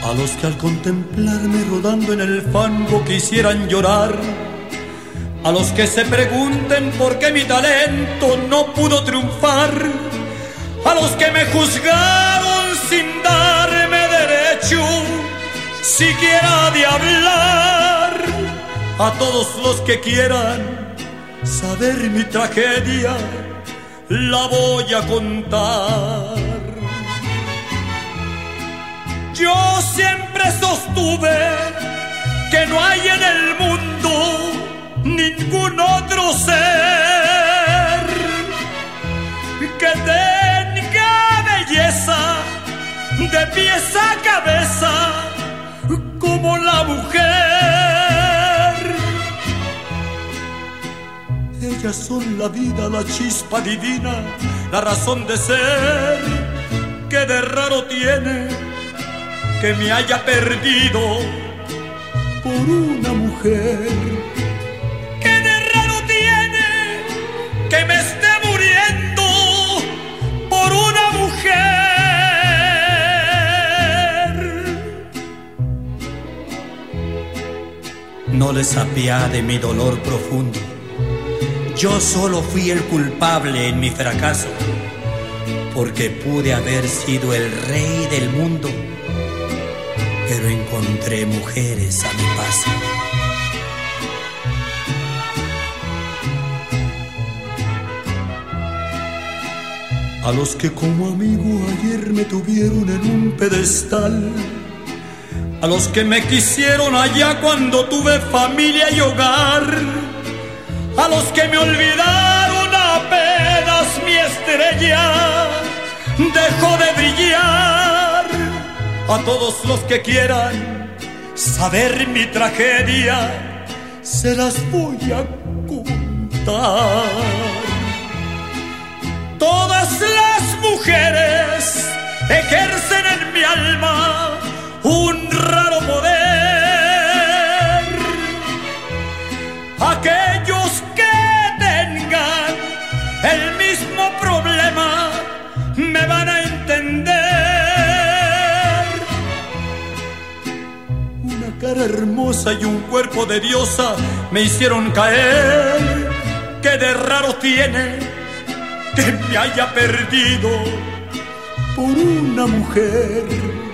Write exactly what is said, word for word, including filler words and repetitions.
A los que al contemplarme rodando en el fango quisieran llorar, a los que se pregunten por qué mi talento no pudo triunfar, a los que me juzgaron sin darme derecho siquiera de hablar, a todos los que quieran saber mi tragedia, la voy a contar. Yo siempre sostuve que no hay en el mundo ningún otro ser que tenga belleza de pies a cabeza como la mujer. Ellas son la vida, la chispa divina, la razón de ser que de raro tiene que me haya perdido por una mujer. Que de raro tiene que me esté muriendo por una mujer. No les apiade mi dolor profundo. Yo solo fui el culpable en mi fracaso, porque pude haber sido el rey del mundo, pero encontré mujeres a mi paso. A los que como amigo ayer me tuvieron en un pedestal, a los que me quisieron allá cuando tuve familia y hogar, a los que me olvidaron apenas mi estrella dejó de brillar, a todos los que quieran saber mi tragedia, se las voy a contar. Todas las mujeres ejercen en mi alma un raro poder. Aquellos que tengan el mismo problema me van a entender. Una cara hermosa y un cuerpo de diosa me hicieron caer. Que de raro tiene que me haya perdido por una mujer.